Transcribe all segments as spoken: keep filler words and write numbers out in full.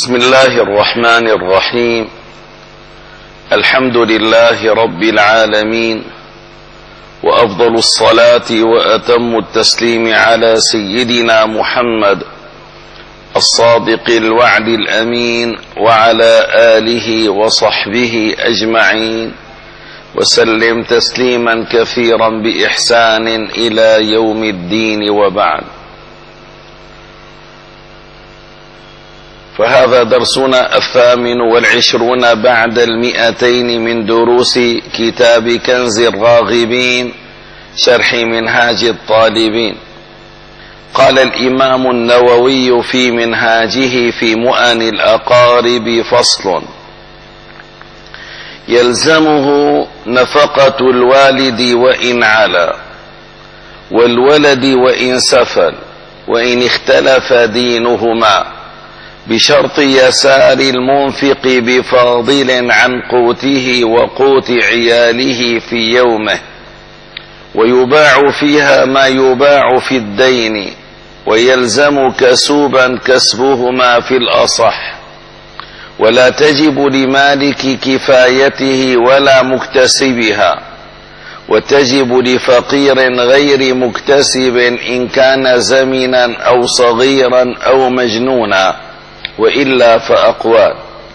بسم الله الرحمن الرحيم. الحمد لله رب العالمين، وأفضل الصلاة وأتم التسليم على سيدنا محمد الصادق الوعد الأمين، وعلى آله وصحبه أجمعين، وسلم تسليما كثيرا بإحسان إلى يوم الدين، وبعد. فهذا درسنا الثامن والعشرون بعد المئتين من دروس كتاب كنز الراغبين شرح منهاج الطالبين. قال الإمام النووي في منهاجه في مؤن الأقارب: فصل: يلزمه نفقة الوالد وإن علا، والولد وإن سفل، وإن اختلف دينهما، بشرط يسار المنفق بفاضل عن قوته وقوت عياله في يومه، ويباع فيها ما يباع في الدين، ويلزم كسوبا كسبهما في الأصح، ولا تجب لمالك كفايته ولا مكتسبها، وتجب لفقير غير مكتسب إن كان زمنا أو صغيرا أو مجنونا، وإلا فأقوال: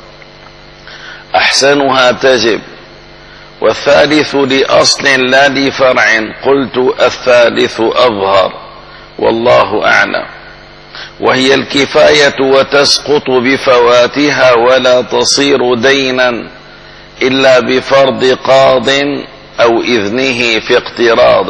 أحسنها تجب، والثالث لأصل لا لفرع، قلت الثالث أظهر والله أعلم، وهي الكفاية، وتسقط بفواتها ولا تصير دينا إلا بفرض قاض أو إذنه في اقتراض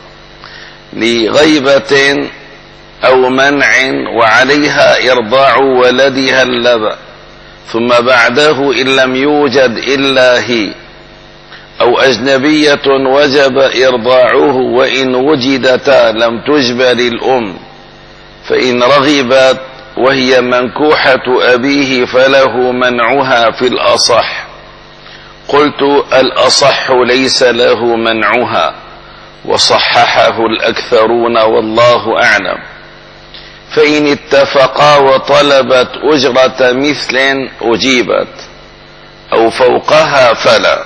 لغيبة أو منع، وعليها إرضاع ولدها اللبن، ثم بعده إن لم يوجد إلا هي، أو أجنبية وجب إرضاعه، وإن وجدتا لم تجبر الأم، فإن رغبت وهي منكوحة أبيه فله منعها في الأصح. قلت الأصح ليس له منعها، وصححه الأكثرون والله أعلم. فإن اتفقا وطلبت أجرة مثل أجيبت، أو فوقها فلا.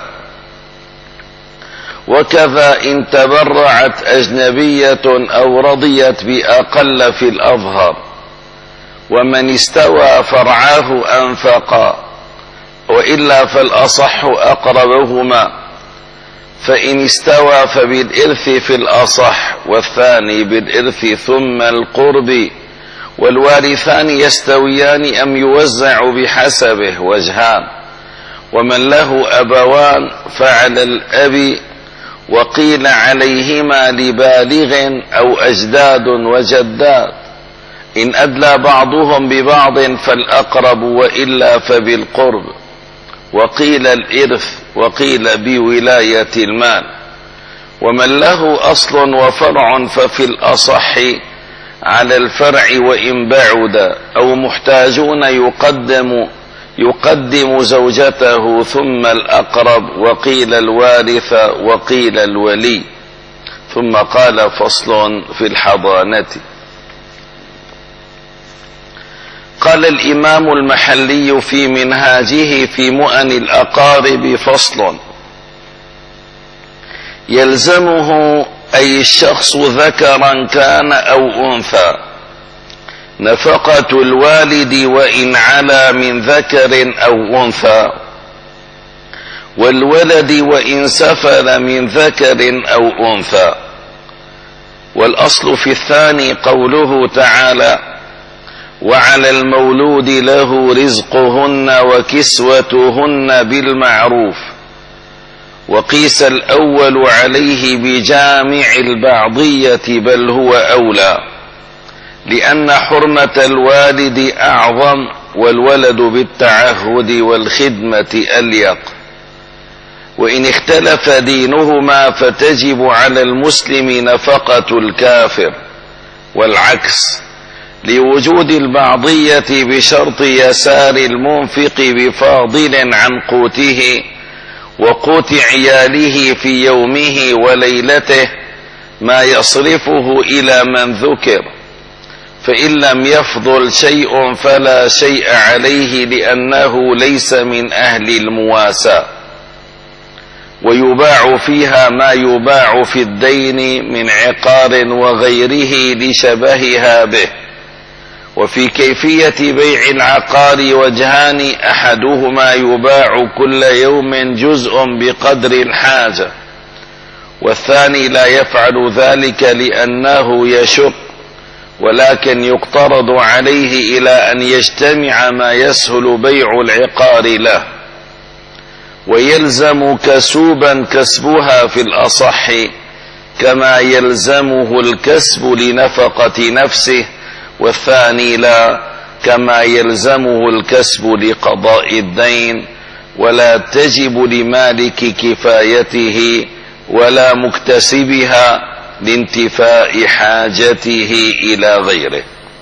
وكذا إن تبرعت أجنبية أو رضيت بأقل في الأظهر، ومن استوى فرعاه أنفقا، وإلا فالأصح أقربهما، فإن استوى فبالإرث في الأصح، والثاني بالإرث ثم القرب، والوارثان يستويان أم يوزع بحسبه، وجهان. ومن له أبوان فعلى الأب، وقيل عليهما لبالغ أو أجداد وجدات، إن أدلى بعضهم ببعض فالأقرب، وإلا فبالقرب، وقيل الإرث، وقيل بولاية المال. ومن له أصل وفرع ففي الأصح على الفرع وإن بعد، أو محتاجون يقدم يقدم زوجته ثم الأقرب، وقيل الوارث، وقيل الولي. ثم قال: فصل في الحضانة. قال الإمام المحلي في منهاجه في مؤن الأقارب: فصل: يلزمه، أي الشخص ذكرا كان أو أنثى، نفقة الوالد وإن علا من ذكر أو أنثى، والولد وإن سفل من ذكر أو أنثى. والأصل في الثاني قوله تعالى: وعلى المولود له رزقهن وكسوتهن بالمعروف. وقيس الأول عليه بجامع البعضية، بل هو أولى، لأن حرمة الوالد أعظم، والولد بالتعهد والخدمة أليق. وإن اختلف دينهما فتجب على المسلم نفقة الكافر، والعكس، لوجود البعضية بشرط يسار المنفق بفاضل عن قوته وقوت عياله في يومه وليلته ما يصرفه إلى من ذكر، فإن لم يفضل شيء فلا شيء عليه لأنه ليس من أهل المواساة. ويباع فيها ما يباع في الدين من عقار وغيره لشبهها به. وفي كيفية بيع العقار وجهان، أحدهما يباع كل يوم جزء بقدر الحاجة، والثاني لا يفعل ذلك لأنه يشق، ولكن يقترض عليه إلى أن يجتمع ما يسهل بيع العقار له، ويلزم كسوبا كسبها في الأصح، كما يلزمه الكسب لنفقة نفسه، والثاني لا، كما يلزمه الكسب لقضاء الدين، ولا تجب لمالك كفايته ولا مكتسبها لانتفاء حاجته إلى غيره.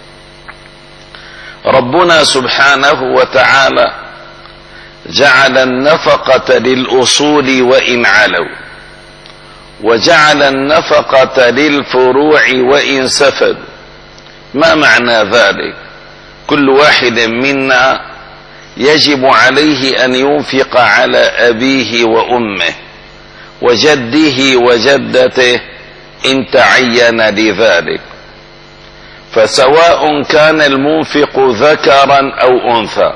ربنا سبحانه وتعالى جعل النفقة للأصول وإن علوا، وجعل النفقة للفروع وإن سفدوا. ما معنى ذلك؟ كل واحد منا يجب عليه أن ينفق على أبيه وأمه وجده وجدته إن تعين لذلك، فسواء كان المنفق ذكرا أو أنثى.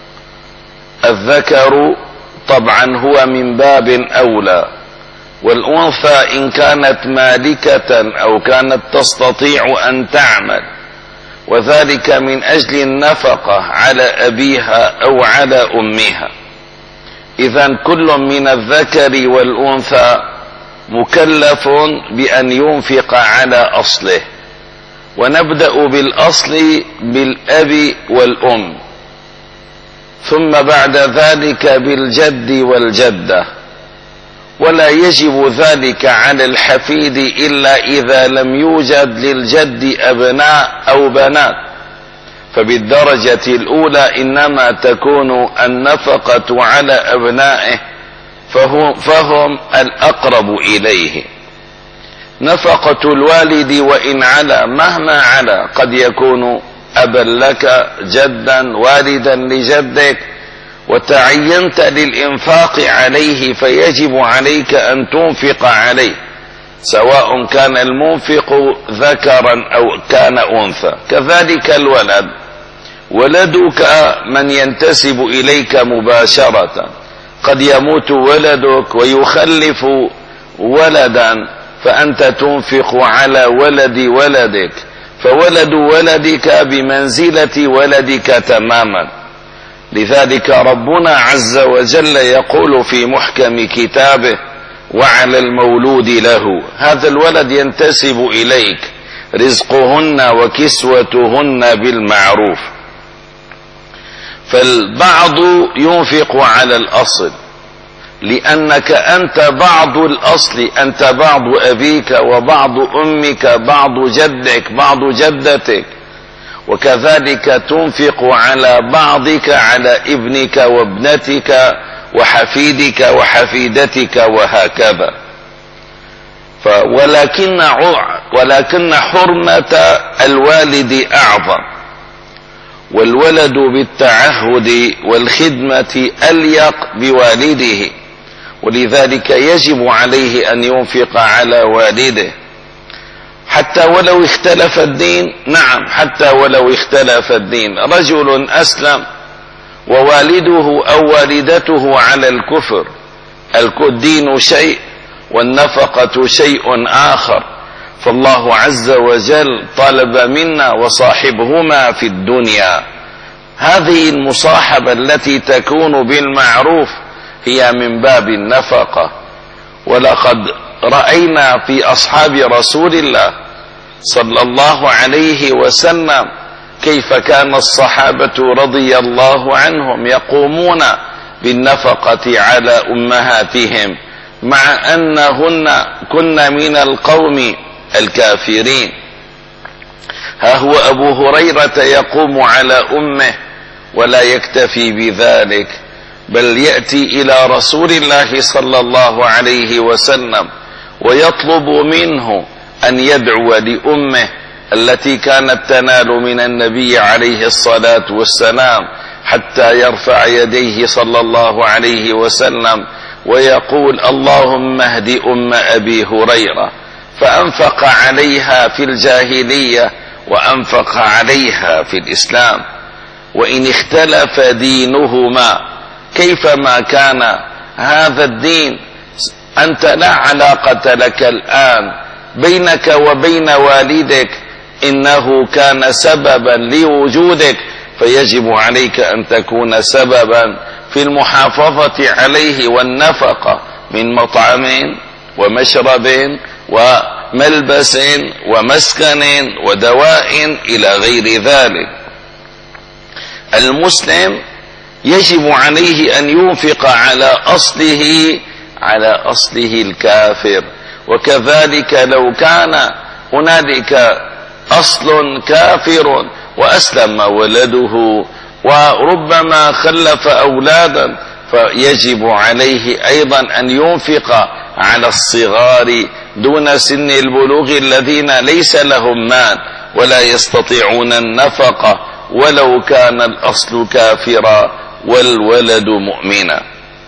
الذكر طبعا هو من باب أولى، والأنثى إن كانت مالكة أو كانت تستطيع أن تعمل، وذلك من أجل النفقة على أبيها أو على أمها. إذن كل من الذكر والأنثى مكلف بأن ينفق على أصله. ونبدأ بالأصل بالأب والأم، ثم بعد ذلك بالجد والجدة. ولا يجب ذلك على الحفيد إلا إذا لم يوجد للجد أبناء أو بنات، فبالدرجة الأولى إنما تكون النفقة على أبنائه، فهم, فهم الأقرب إليه. نفقة الوالد وإن علا مهما علا، قد يكون أبا لك، جدا، والدا لجدك، وتعينت للإنفاق عليه، فيجب عليك أن تنفق عليه، سواء كان المنفق ذكرا أو كان أنثى. كذلك الولد، ولدك من ينتسب إليك مباشرة، قد يموت ولدك ويخلف ولدا، فأنت تنفق على ولد ولدك، فولد ولدك بمنزلة ولدك تماما. لذلك ربنا عز وجل يقول في محكم كتابه: وعلى المولود له، هذا الولد ينتسب إليك، رزقهن وكسوتهن بالمعروف. فالبعض ينفق على الأصل، لأنك أنت بعض الأصل، أنت بعض أبيك وبعض أمك، بعض جدك، بعض جدتك. وكذلك تنفق على بعضك، على ابنك وابنتك وحفيدك وحفيدتك وهكذا. ولكن ولكن حرمة الوالد أعظم، والولد بالتعهد والخدمة أليق بوالده، ولذلك يجب عليه أن ينفق على والده، حتى ولو اختلف الدين. نعم، حتى ولو اختلف الدين. رجل أسلم ووالده أو والدته على الكفر، الدين شيء والنفقة شيء آخر، فالله عز وجل طلب منا: وصاحبهما في الدنيا. هذه المصاحبة التي تكون بالمعروف هي من باب النفقة. ولقد رأينا في أصحاب رسول الله صلى الله عليه وسلم كيف كان الصحابة رضي الله عنهم يقومون بالنفقة على أمهاتهم، مع أنهن كن من القوم الكافرين. ها هو أبو هريرة يقوم على أمه ولا يكتفي بذلك، بل يأتي إلى رسول الله صلى الله عليه وسلم ويطلب منه أن يدعو لأمه التي كانت تنال من النبي عليه الصلاة والسلام حتى يرفع يديه صلى الله عليه وسلم ويقول اللهم اهد أم أبي هريرة، فأنفق عليها في الجاهلية وأنفق عليها في الإسلام. وإن اختلف دينهما كيفما كان هذا الدين، أنت لا علاقة لك الآن بينك وبين والدك، إنه كان سببا لوجودك، فيجب عليك أن تكون سببا في المحافظة عليه والنفقة من مطعم ومشرب وملبس ومسكن ودواء إلى غير ذلك. المسلم يجب عليه أن ينفق على أصله على أصله الكافر. وكذلك لو كان هنالك أصل كافر وأسلم ولده وربما خلف أولادا، فيجب عليه أيضا أن ينفق على الصغار دون سن البلوغ الذين ليس لهم مال ولا يستطيعون النفقة ولو كان الأصل كافرا والولد مؤمنا.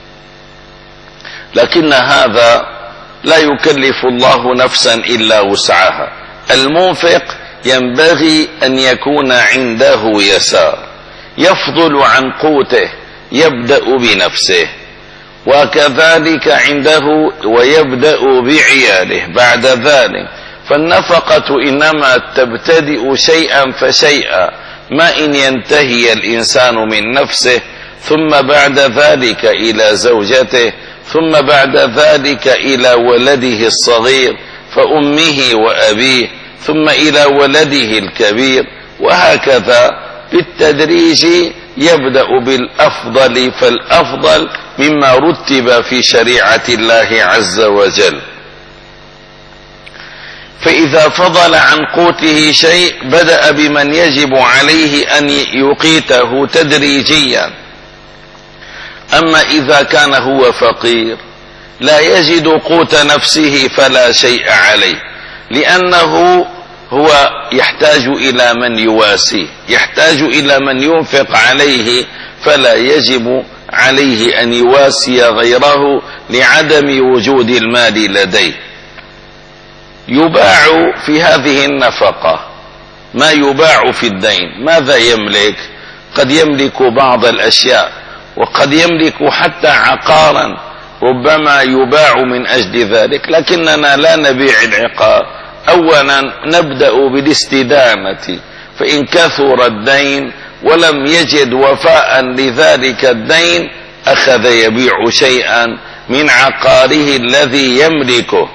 لكن هذا لا يكلف الله نفسا إلا وسعها. المنفق ينبغي أن يكون عنده يسار يفضل عن قوته، يبدأ بنفسه، وكذلك عنده ويبدأ بعياله بعد ذلك. فالنفقة إنما تبتدئ شيئا فشيئا، ما إن ينتهي الإنسان من نفسه ثم بعد ذلك إلى زوجته، ثم بعد ذلك إلى ولده الصغير فأمه وأبيه، ثم إلى ولده الكبير، وهكذا بالتدريج يبدأ بالأفضل فالأفضل مما رتب في شريعة الله عز وجل. فإذا فضل عن قوته شيء بدأ بمن يجب عليه أن يقيته تدريجيا. أما إذا كان هو فقير لا يجد قوت نفسه فلا شيء عليه، لأنه هو يحتاج إلى من يواسيه، يحتاج إلى من ينفق عليه، فلا يجب عليه أن يواسي غيره لعدم وجود المال لديه. يباع في هذه النفقة ما يباع في الدين. ماذا يملك؟ قد يملك بعض الأشياء، وقد يملك حتى عقارا ربما يباع من أجل ذلك، لكننا لا نبيع العقار. أولا نبدأ بالاستدامة، فإن كثر الدين ولم يجد وفاء لذلك الدين أخذ يبيع شيئا من عقاره الذي يملكه.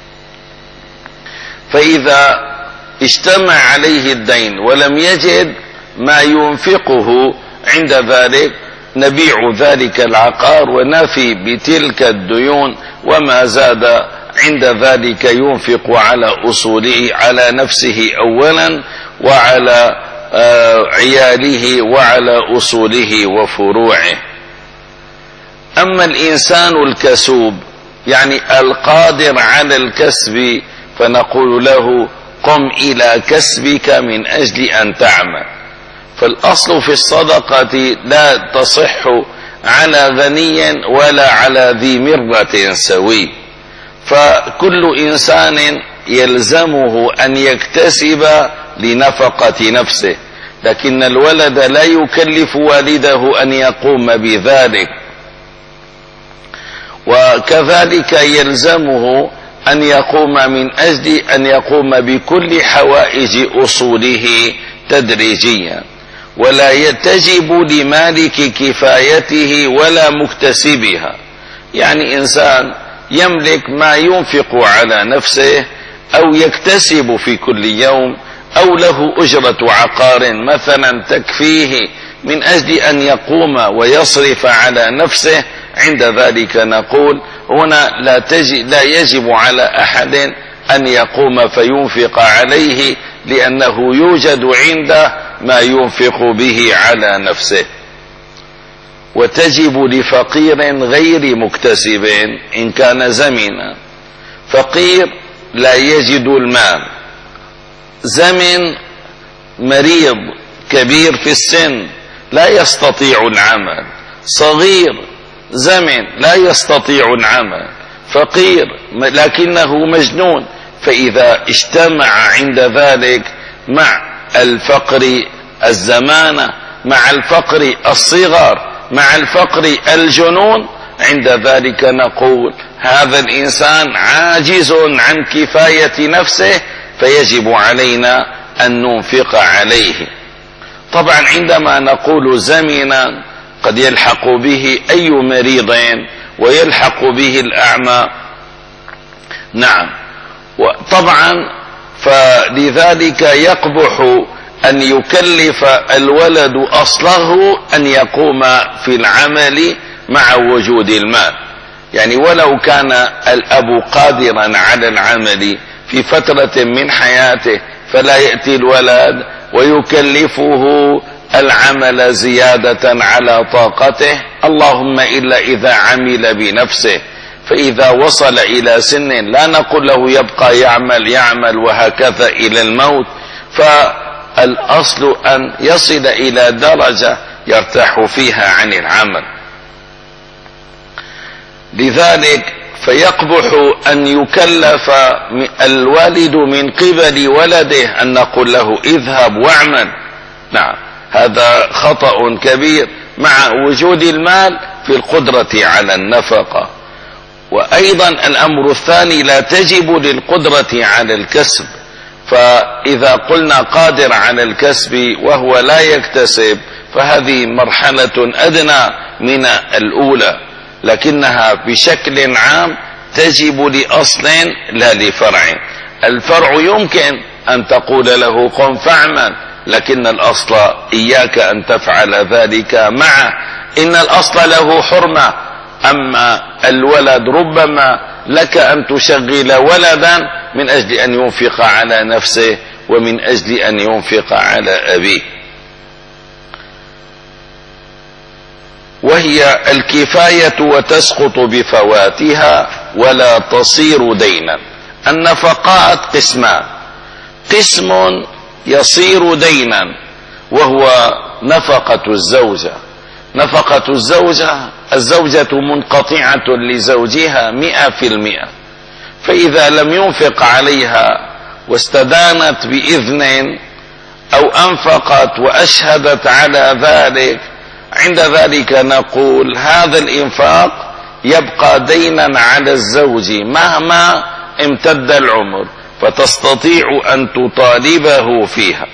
فإذا اجتمع عليه الدين ولم يجد ما ينفقه عند ذلك نبيع ذلك العقار ونفي بتلك الديون، وما زاد عند ذلك ينفق على أصوله، على نفسه أولا وعلى عياله وعلى أصوله وفروعه. أما الإنسان الكسوب يعني القادر على الكسب فنقول له قم إلى كسبك من أجل أن تعمل. فالأصل في الصدقة لا تصح على غني ولا على ذي مرة سوي، فكل إنسان يلزمه أن يكتسب لنفقة نفسه، لكن الولد لا يكلف والده أن يقوم بذلك. وكذلك يلزمه أن يقوم من أجل أن يقوم بكل حوائج أصوله تدريجيا، ولا يتجب لمالك كفايته ولا مكتسبها. يعني إنسان يملك ما ينفق على نفسه أو يكتسب في كل يوم، أو له أجرة عقار مثلا تكفيه من أجل أن يقوم ويصرف على نفسه، عند ذلك نقول هنا لا, لا يجب على أحد أن يقوم فينفق عليه، لأنه يوجد عنده ما ينفق به على نفسه. وتجب لفقير غير مكتسب إن كان زمنا. فقير لا يجد المال، زمن مريض كبير في السن لا يستطيع العمل، صغير زمن لا يستطيع العمل، فقير لكنه مجنون، فإذا اجتمع عند ذلك مع الفقر الزمانة، مع الفقر الصغر، مع الفقر الجنون، عند ذلك نقول هذا الإنسان عاجز عن كفاية نفسه، فيجب علينا أن ننفق عليه. طبعا عندما نقول زمنا قد يلحق به أي مريض ويلحق به الأعمى. نعم، وطبعا فلذلك يقبح أن يكلف الولد أصله أن يقوم في العمل مع وجود المال. يعني ولو كان الأب قادرا على العمل في فترة من حياته فلا يأتي الولد ويكلفه العمل زيادة على طاقته، اللهم إلا إذا عمل بنفسه، فإذا وصل إلى سن لا نقول له يبقى يعمل يعمل وهكذا إلى الموت، فالأصل أن يصل إلى درجة يرتاح فيها عن العمل. لذلك فيقبح أن يكلف الوالد من قبل ولده أن نقول له اذهب واعمل. نعم، هذا خطأ كبير مع وجود المال في القدرة على النفقة. وأيضا الأمر الثاني لا تجب للقدرة على الكسب، فإذا قلنا قادر على الكسب وهو لا يكتسب فهذه مرحلة أدنى من الأولى، لكنها بشكل عام تجب لأصل لا لفرع. الفرع يمكن أن تقول له قم فاعمل، لكن الأصل إياك أن تفعل ذلك معه، إن الأصل له حرمة. أما الولد ربما لك أن تشغل ولدا من أجل أن ينفق على نفسه ومن أجل أن ينفق على أبيه. وهي الكفاية وتسقط بفواتها ولا تصير دينا. النفقات قسمان، قسم يصير دينا وهو نفقة الزوجة. نفقة الزوجة، الزوجة منقطعة لزوجها مئة في المئة، فإذا لم ينفق عليها واستدانت بإذن أو أنفقت وأشهدت على ذلك، عند ذلك نقول هذا الإنفاق يبقى دينا على الزوج مهما امتد العمر، فتستطيع أن تطالبه فيها.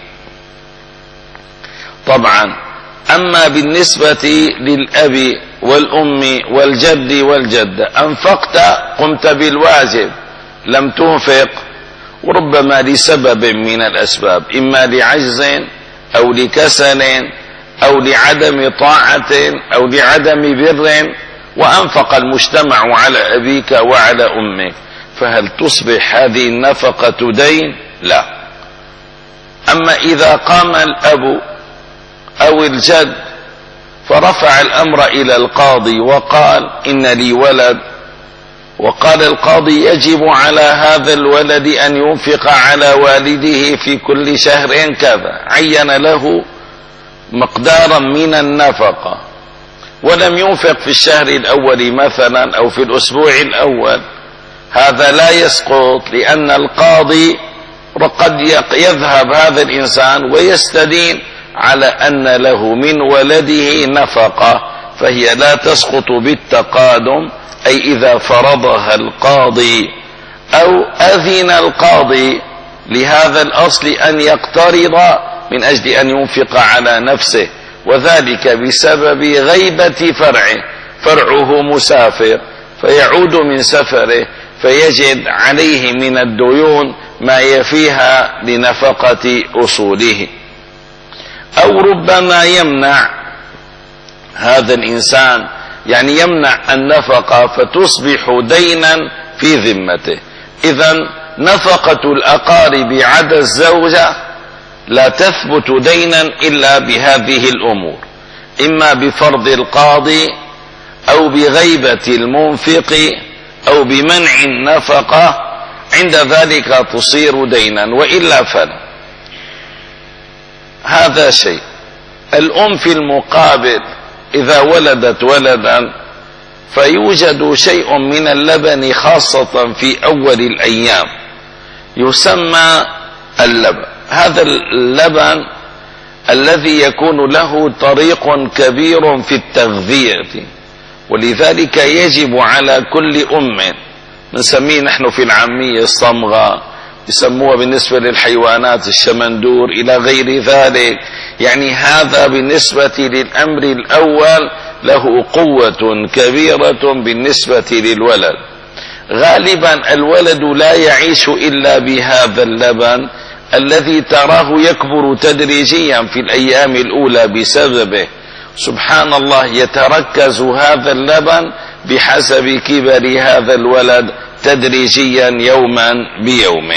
طبعا أما بالنسبة للأب والأم والجد والجدة، أنفقت قمت بالواجب، لم تنفق وربما لسبب من الأسباب، إما لعجز أو لكسل أو لعدم طاعة أو لعدم بر، وأنفق المجتمع على أبيك وعلى أمك، فهل تصبح هذه النفقة دين؟ لا. أما إذا قام الأب أو الجد فرفع الأمر إلى القاضي وقال إن لي ولد، وقال القاضي يجب على هذا الولد أن ينفق على والده في كل شهر كذا، عين له مقدارا من النفقة ولم ينفق في الشهر الأول مثلا أو في الأسبوع الأول، هذا لا يسقط، لأن القاضي قد يذهب هذا الإنسان ويستدين على أن له من ولده نفقة، فهي لا تسقط بالتقادم، أي إذا فرضها القاضي أو أذن القاضي لهذا الأصل أن يقترض من أجل أن ينفق على نفسه، وذلك بسبب غيبة فرعه، فرعه مسافر فيعود من سفره فيجد عليه من الديون ما يفيها لنفقة أصوله. أو ربما يمنع هذا الإنسان، يعني يمنع النفقة فتصبح دينا في ذمته. إذن نفقة الأقارب عدا الزوجة لا تثبت دينا إلا بهذه الأمور، إما بفرض القاضي أو بغيبة المنفق أو بمنع النفقة، عند ذلك تصير دينا، وإلا فلا. هذا شيء. الأم في المقابل إذا ولدت ولدا فيوجد شيء من اللبن خاصة في أول الأيام يسمى اللبن. هذا اللبن الذي يكون له طريق كبير في التغذية، ولذلك يجب على كل أم، نسميه نحن في العامية الصمغة، يسموها بالنسبة للحيوانات الشمندور إلى غير ذلك. يعني هذا بالنسبة للأمر الأول له قوة كبيرة بالنسبة للولد. غالبا الولد لا يعيش إلا بهذا اللبن الذي تراه يكبر تدريجيا في الأيام الأولى بسببه. سبحان الله، يتركز هذا اللبن بحسب كبر هذا الولد تدريجيا يوما بيوم.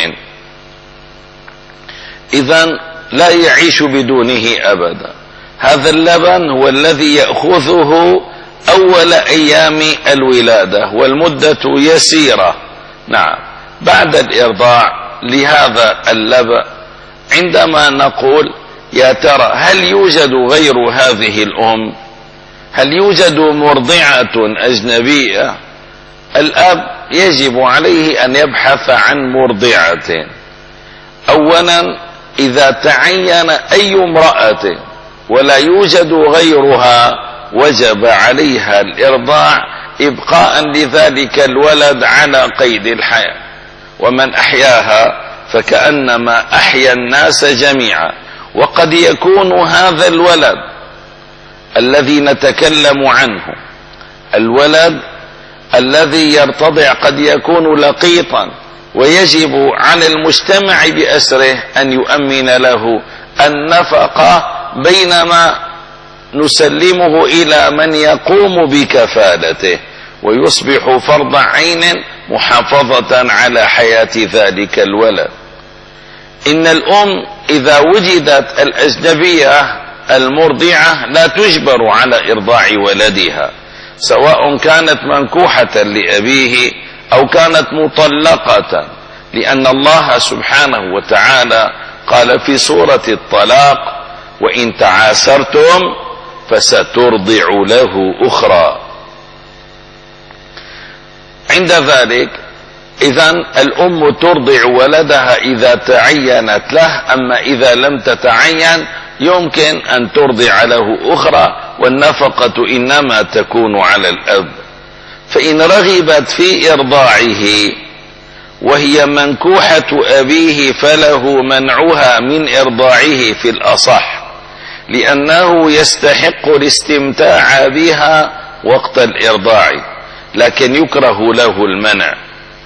إذن لا يعيش بدونه أبدا. هذا اللبن هو الذي يأخذه أول أيام الولادة، والمدة يسيرة. نعم، بعد الإرضاع لهذا اللبن عندما نقول يا ترى هل يوجد غير هذه الأم؟ هل يوجد مرضعة أجنبية؟ الأب يجب عليه أن يبحث عن مرضعة. أولا إذا تعين أي امرأة ولا يوجد غيرها وجب عليها الإرضاع إبقاء لذلك الولد على قيد الحياة. ومن أحياها فكأنما أحيا الناس جميعا. وقد يكون هذا الولد الذي نتكلم عنه، الولد الذي يرتضع، قد يكون لقيطا، ويجب على المجتمع بأسره أن يؤمن له النفقة بينما نسلمه إلى من يقوم بكفالته، ويصبح فرض عين محافظة على حياة ذلك الولد. إن الأم إذا وجدت الأجنبية المرضعة لا تجبر على إرضاع ولدها، سواء كانت منكوحة لأبيه أو كانت مطلقة، لأن الله سبحانه وتعالى قال في سورة الطلاق: وإن تعاسرتم فسترضع له أخرى. عند ذلك إذن الأم ترضع ولدها إذا تعينت له، أما إذا لم تتعين يمكن أن ترضع له أخرى، والنفقة إنما تكون على الأب. فإن رغبت في إرضاعه وهي منكوحة أبيه فله منعها من إرضاعه في الأصح، لأنه يستحق الاستمتاع بها وقت الإرضاع، لكن يكره له المنع.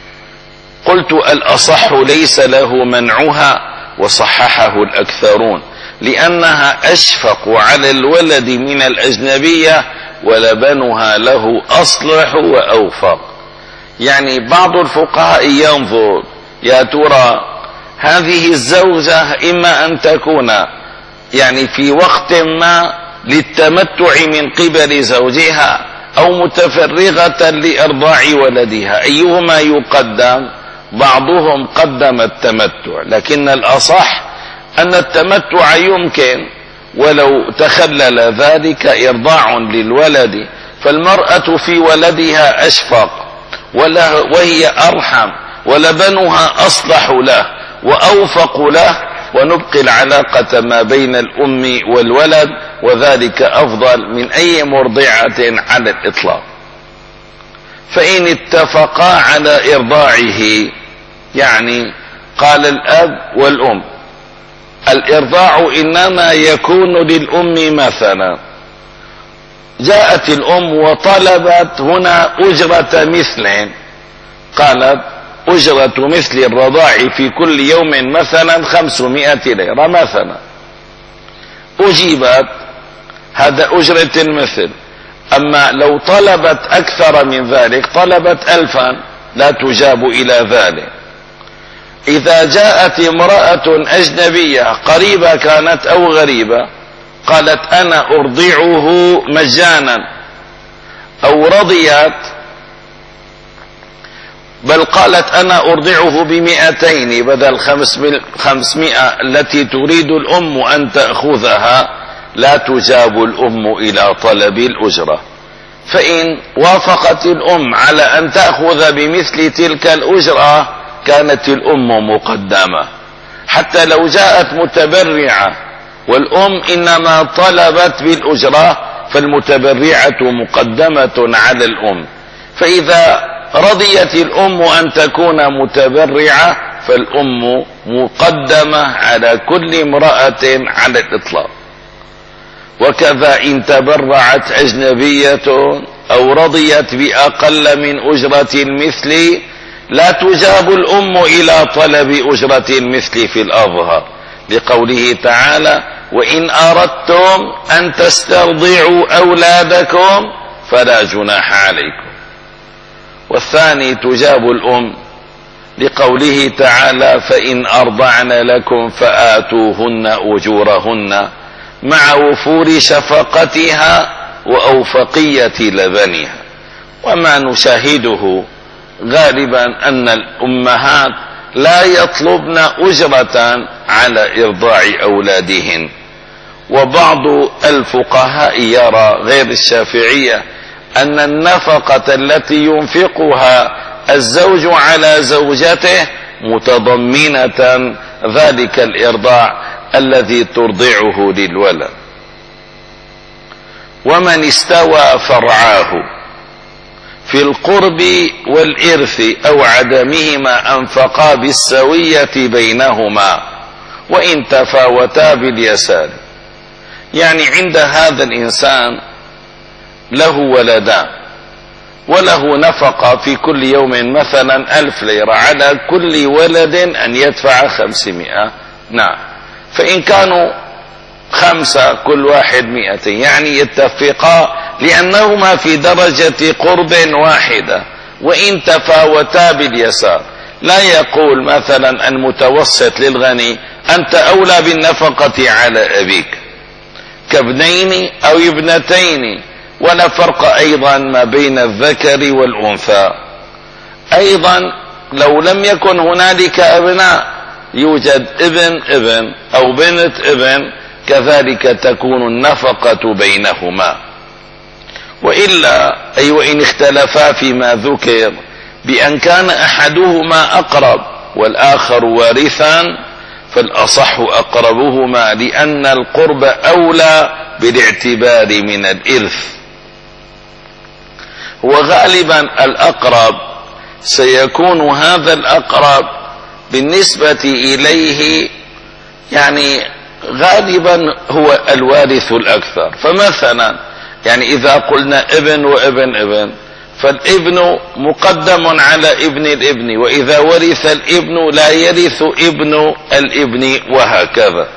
قلت الأصح ليس له منعها، وصححه الأكثرون، لأنها أشفق على الولد من الأجنبية، ولبنها له أصلح وأوفق. يعني بعض الفقهاء ينظر يا ترى هذه الزوجة إما أن تكون يعني في وقت ما للتمتع من قبل زوجها أو متفرغة لإرضاع ولدها، أيهما يقدم؟ بعضهم قدم التمتع، لكن الأصح أن التمتع يمكن ولو تخلل ذلك إرضاع للولد، فالمرأة في ولدها أشفق وهي أرحم، ولبنها أصلح له وأوفق له، ونبقي العلاقة ما بين الأم والولد، وذلك أفضل من أي مرضعة على الإطلاق. فإن اتفقا على إرضاعه، يعني قال الأب والأم الإرضاع إنما يكون للأم مثلا، جاءت الأم وطلبت هنا أجرة مثل، قالت أجرة مثل الرضاع في كل يوم مثلا خمسمائة ليرة مثلا، أجيبت هذا أجرة المثل. أما لو طلبت أكثر من ذلك، طلبت ألفا، لا تجاب إلى ذلك. إذا جاءت امرأة أجنبية قريبة كانت أو غريبة، قالت أنا أرضعه مجانا، أو رضيت بل قالت أنا أرضعه بمئتين بدل خمسمائة التي تريد الأم أن تأخذها، لا تجاب الأم إلى طلب الأجرة. فإن وافقت الأم على أن تأخذ بمثل تلك الأجرة كانت الأم مقدمة، حتى لو جاءت متبرعة والأم إنما طلبت بالأجرة فالمتبرعة مقدمة على الأم. فإذا رضيت الأم أن تكون متبرعة فالأم مقدمة على كل امرأة على الإطلاق. وكذا إن تبرعت أجنبية أو رضيت بأقل من أجرة المثل لا تجاب الأم إلى طلب أجرة المثل في الأظهر، لقوله تعالى وإن أردتم أن تسترضعوا أولادكم فلا جناح عليكم. والثاني تجاب الأم لقوله تعالى فإن أرضعن لكم فآتوهن أجورهن مع وفور شفقتها وأوفقية لبنها. وما نشاهده غالبا أن الأمهات لا يطلبن أجرة على إرضاع أولادهن. وبعض الفقهاء يرى غير الشافعية أن النفقة التي ينفقها الزوج على زوجته متضمنة ذلك الإرضاع الذي ترضعه للولد. ومن استوى فرعاه في القرب والإرث أو عدمهما أنفقا بالسوية بينهما وإن تفاوتا باليسار. يعني عند هذا الإنسان له ولدان وله نفقة في كل يوم مثلا ألف ليرة، على كل ولد أن يدفع خمسمائة. نعم، فإن كانوا خمسة كل واحد مئتين، يعني يتفقا لأنهما في درجة قرب واحدة وإن تفاوتا باليسار. لا يقول مثلا المتوسط للغني أنت أولى بالنفقة على أبيك كابنين أو ابنتين. ولا فرق أيضا ما بين الذكر والأنثى. أيضا لو لم يكن هنالك أبناء يوجد ابن ابن أو بنت ابن كذلك تكون النفقة بينهما. وإلا أي وإن اختلفا فيما ذكر بأن كان أحدهما أقرب والآخر وارثا فالأصح أقربهما، لأن القرب أولى بالاعتبار من الإرث. وغالبا الأقرب سيكون هذا الأقرب بالنسبة إليه يعني غالبا هو الوارث الأكثر. فمثلا يعني إذا قلنا ابن وابن ابن فالابن مقدم على ابن الابن، وإذا ورث الابن لا يرث ابن الابن، وهكذا،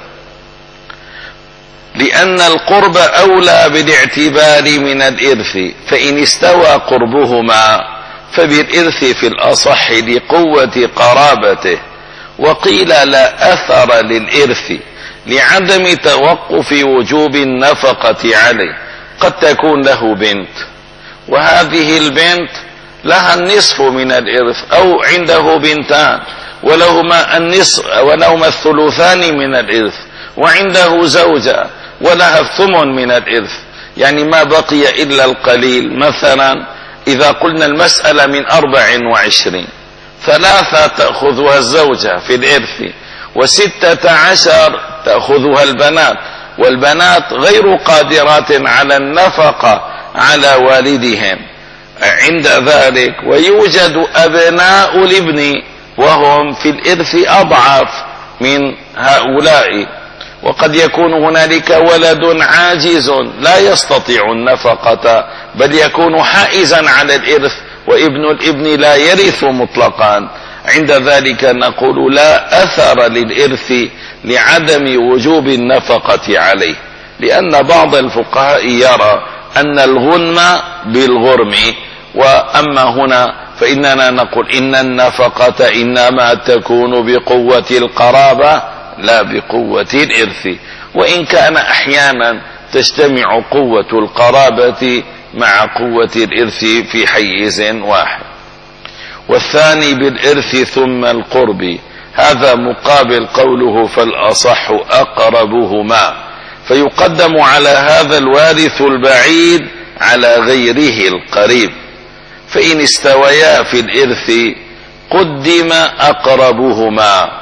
لأن القرب أولى بالاعتبار من الإرث. فإن استوى قربهما فبالإرث في الأصح لقوة قرابته. وقيل لا أثر للإرث لعدم توقف وجوب النفقة عليه. قد تكون له بنت وهذه البنت لها النصف من الإرث، أو عنده بنتان ولهما النصف ولهما الثلثان من الإرث، وعنده زوجة ولها الثمن من الإرث، يعني ما بقي إلا القليل. مثلا إذا قلنا المسألة من أربع وعشرين، ثلاثة تأخذها الزوجة في الإرث وستة عشر تأخذها البنات، والبنات غير قادرات على النفقة على والدهم عند ذلك. ويوجد أبناء الابن وهم في الإرث أضعف من هؤلاء، وقد يكون هنالك ولد عاجز لا يستطيع النفقة بل يكون حائزا على الإرث، وابن الابن لا يرث مطلقا. عند ذلك نقول لا أثر للإرث لعدم وجوب النفقة عليه، لأن بعض الفقهاء يرى أن الغنم بالغرم. وأما هنا فإننا نقول إن النفقة إنما تكون بقوة القرابة لا بقوة الإرث، وإن كان أحيانا تجتمع قوة القرابة مع قوة الإرث في حيز واحد. والثاني بالإرث ثم القرب. هذا مقابل قوله فالأصح أقربهما، فيقدم على هذا الوارث البعيد على غيره القريب. فإن استويا في الإرث قدم أقربهما.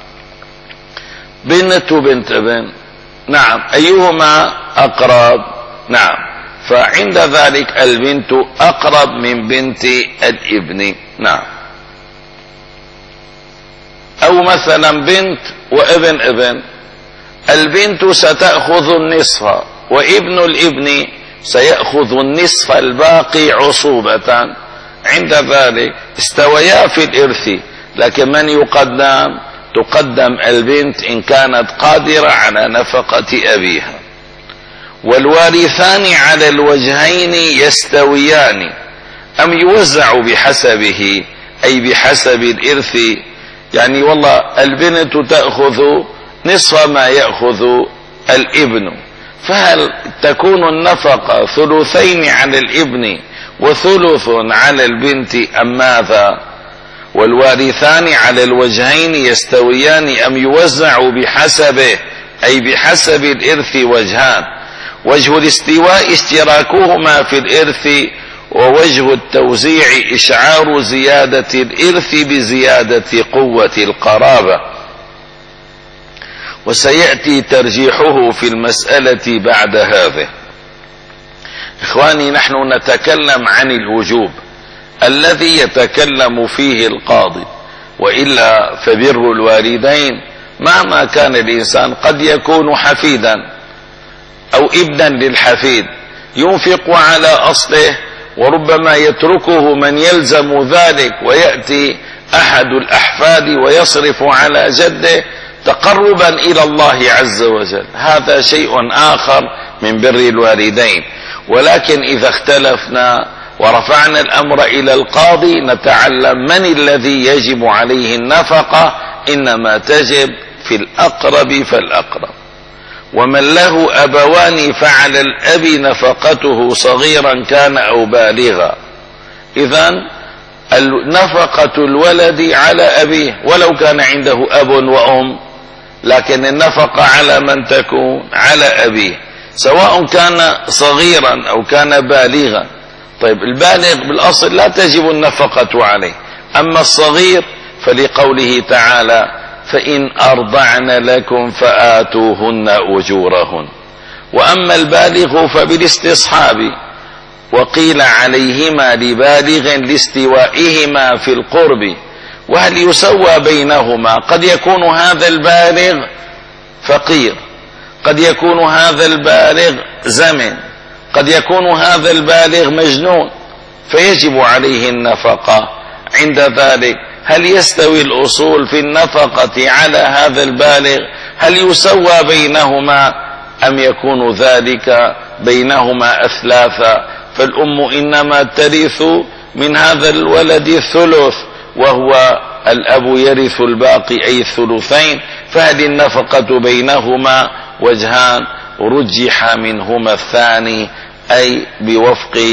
بنت بنت ابن، نعم، أيهما أقرب؟ نعم، فعند ذلك البنت أقرب من بنت الابن. نعم. أو مثلا بنت وابن ابن، البنت ستأخذ النصف وابن الابن سيأخذ النصف الباقي عصوبة. عند ذلك استويا في الإرث، لكن من يقدم؟ تقدم البنت إن كانت قادرة على نفقة أبيها. والوارثان على الوجهين يستويان أم يوزع بحسبه، أي بحسب الإرث. يعني والله البنت تأخذ نصف ما يأخذ الابن، فهل تكون النفقة ثلثين على الابن وثلث على البنت أم ماذا؟ والوارثان على الوجهين يستويان أم يوزع بحسبه، أي بحسب الإرث وجهان. وجه الاستواء اشتراكهما في الإرث، ووجه التوزيع إشعار زيادة الإرث بزيادة قوة القرابة. وسيأتي ترجيحه في المسألة بعد هذا. إخواني، نحن نتكلم عن الوجوب الذي يتكلم فيه القاضي، وإلا فبر الوالدين مهما كان الإنسان قد يكون حفيدا أو ابنا للحفيد ينفق على أصله، وربما يتركه من يلزم ذلك ويأتي أحد الأحفاد ويصرف على جده تقربا إلى الله عز وجل. هذا شيء آخر من بر الوالدين. ولكن إذا اختلفنا ورفعنا الأمر إلى القاضي نتعلم من الذي يجب عليه النفقة. إنما تجب في الأقرب فالأقرب. ومن له أبوان فعلى الأب نفقته صغيرا كان أو بالغا. إذن نفقة الولد على أبيه ولو كان عنده أب وأم، لكن النفقة على من تكون؟ على أبيه، سواء كان صغيرا أو كان بالغا. طيب البالغ بالأصل لا تجب النفقة عليه، أما الصغير فلقوله تعالى فإن أرضعن لكم فآتوهن أجورهن. وأما البالغ فبالاستصحاب، وقيل عليهما لبالغ لاستوائهما في القرب. وهل يسوى بينهما؟ قد يكون هذا البالغ فقير، قد يكون هذا البالغ زمن، قد يكون هذا البالغ مجنون، فيجب عليه النفقة. عند ذلك هل يستوي الأصول في النفقة على هذا البالغ؟ هل يسوى بينهما أم يكون ذلك بينهما أثلاثا؟ فالأم إنما ترث من هذا الولد الثلث، وهو الأب يرث الباقي أي الثلثين. فهل النفقة بينهما وجهان، رجح منهما الثاني أي بوفق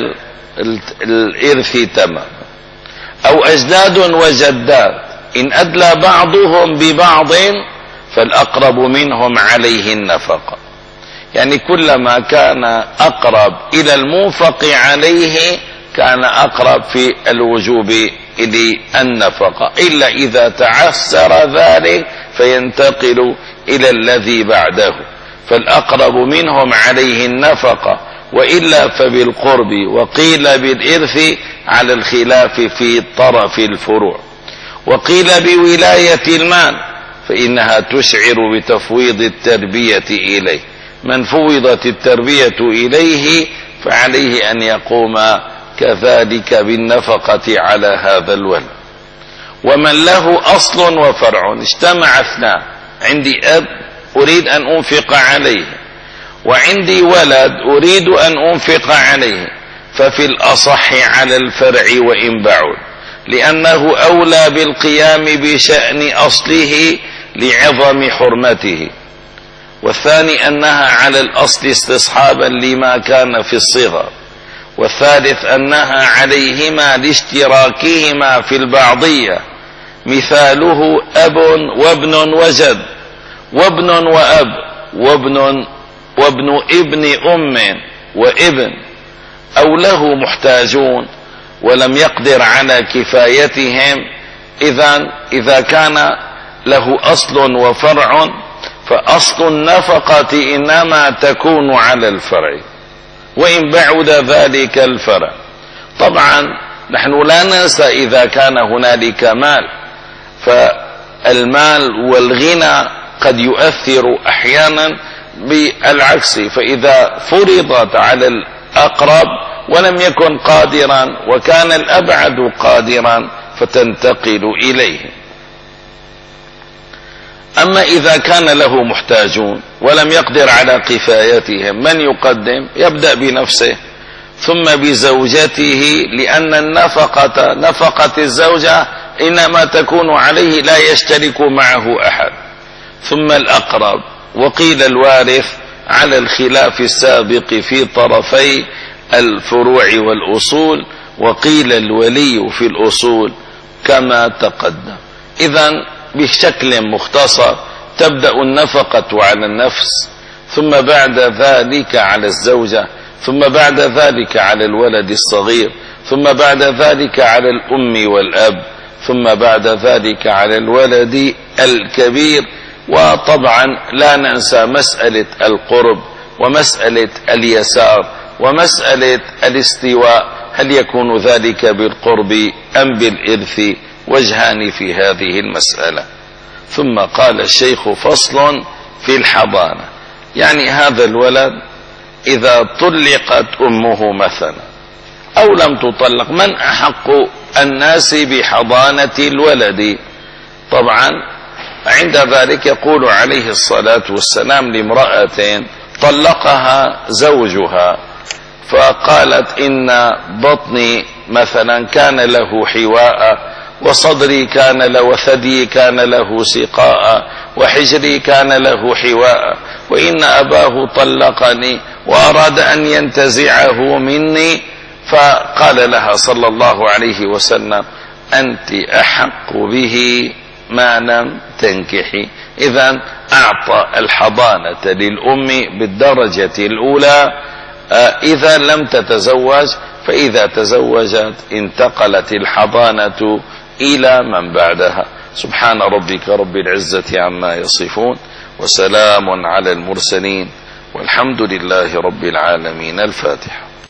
الإرث تمام. أو أجداد وجدات إن أدلى بعضهم ببعض فالأقرب منهم عليه النفقة. يعني كلما كان أقرب إلى المنفق عليه كان أقرب في الوجوب إلى النفقة، إلا إذا تعسر ذلك فينتقل إلى الذي بعده، فالأقرب منهم عليه النفقة، وإلا فبالقرب. وقيل بالإرث على الخلاف في طرف الفروع. وقيل بولاية المال فإنها تشعر بتفويض التربية إليه. من فوضت التربية إليه فعليه أن يقوم كذلك بالنفقة على هذا الولد. ومن له أصل وفرع، اجتمع اثنان، عندي أب أريد أن أنفق عليه، وعندي ولد أريد أن أنفق عليه، ففي الأصح على الفرع وإن بعد، لأنه أولى بالقيام بشأن أصله لعظم حرمته. والثاني أنها على الأصل استصحابا لما كان في الصغر. والثالث أنها عليهما لاشتراكهما في البعضية، مثاله أب وابن وجد، وابن وأب، وابن وابن ابن أم وابن، أو له محتاجون ولم يقدر على كفايتهم. إذن إذا كان له أصل وفرع فأصل النفقة إنما تكون على الفرع وإن بعد ذلك الفرع. طبعا نحن لا ننسى إذا كان هنالك مال، فالمال والغنى قد يؤثر أحيانا بالعكس، فإذا فرضت على الأقرب ولم يكن قادرا وكان الأبعد قادرا فتنتقل إليه. أما إذا كان له محتاجون ولم يقدر على كفايتهم، من يقدم؟ يبدأ بنفسه ثم بزوجته، لأن النفقة نفقة الزوجة إنما تكون عليه لا يشترك معه أحد، ثم الأقرب، وقيل الوارث على الخلاف السابق في طرفي الفروع والأصول، وقيل الولي في الأصول كما تقدم. إذن بشكل مختصر تبدأ النفقة على النفس، ثم بعد ذلك على الزوجة، ثم بعد ذلك على الولد الصغير، ثم بعد ذلك على الأم والأب، ثم بعد ذلك على الولد الكبير. وطبعا لا ننسى مسألة القرب ومسألة اليسار ومسألة الاستواء، هل يكون ذلك بالقرب أم بالإرث؟ وجهان في هذه المسألة. ثم قال الشيخ: فصل في الحضانة، يعني هذا الولد إذا طلقت أمه مثلا أو لم تطلق، من أحق الناس بحضانة الولد؟ طبعا عند ذلك يقول عليه الصلاة والسلام لامرأة طلقها زوجها فقالت: إن بطني مثلا كان له حواء، وصدري كان له، وثدي كان له سقاء، وحجري كان له حواء، وإن أباه طلقني وأراد أن ينتزعه مني. فقال لها صلى الله عليه وسلم: أنت أحق به ما لم تنكحي. إذن أعطى الحضانة للأم بالدرجة الأولى إذا لم تتزوج، فإذا تزوجت انتقلت الحضانة إلى من بعدها. سبحان ربك رب العزة عما يصفون، وسلام على المرسلين، والحمد لله رب العالمين. الفاتحة.